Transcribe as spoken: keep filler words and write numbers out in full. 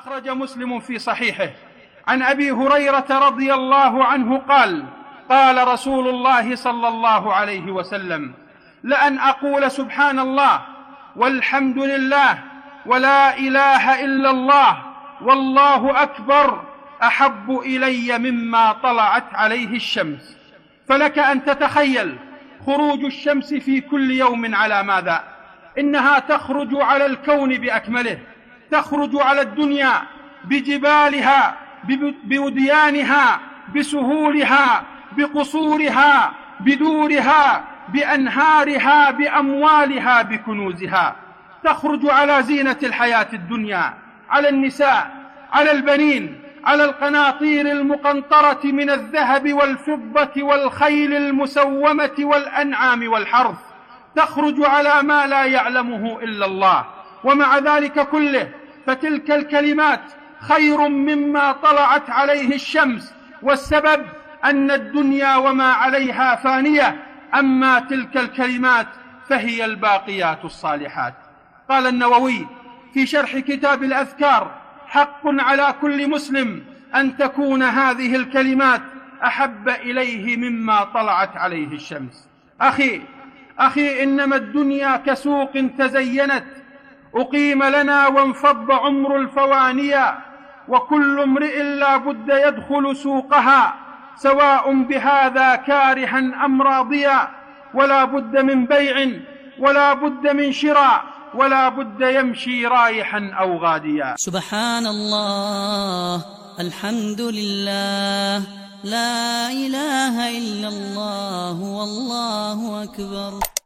أخرج مسلم في صحيحه عن أبي هريرة رضي الله عنه قال: قال رسول الله صلى الله عليه وسلم: لأن أقول سبحان الله والحمد لله ولا إله إلا الله والله أكبر أحب إلي مما طلعت عليه الشمس. فلك أن تتخيل خروج الشمس في كل يوم على ماذا؟ إنها تخرج على الكون بأكمله، تخرج على الدنيا بجبالها، بوديانها، بسهولها، بقصورها، بدورها، بأنهارها، بأموالها، بكنوزها. تخرج على زينة الحياة الدنيا، على النساء، على البنين، على القناطير المقنطرة من الذهب والفضة والخيل المسومة والأنعام والحرث. تخرج على ما لا يعلمه إلا الله. ومع ذلك كله فتلك الكلمات خير مما طلعت عليه الشمس، والسبب أن الدنيا وما عليها فانية، أما تلك الكلمات فهي الباقيات الصالحات. قال النووي في شرح كتاب الأذكار: حق على كل مسلم أن تكون هذه الكلمات أحب إليه مما طلعت عليه الشمس. أخي أخي إنما الدنيا كسوق تزينت، أقيم لنا وانفض عمر الفوانية، وكل امرئ لا بد يدخل سوقها، سواء بهذا كارها أم راضيا، ولا بد من بيع ولا بد من شراء، ولا بد يمشي رايحا أو غاديا. سبحان الله، الحمد لله، لا إله إلا الله، والله أكبر.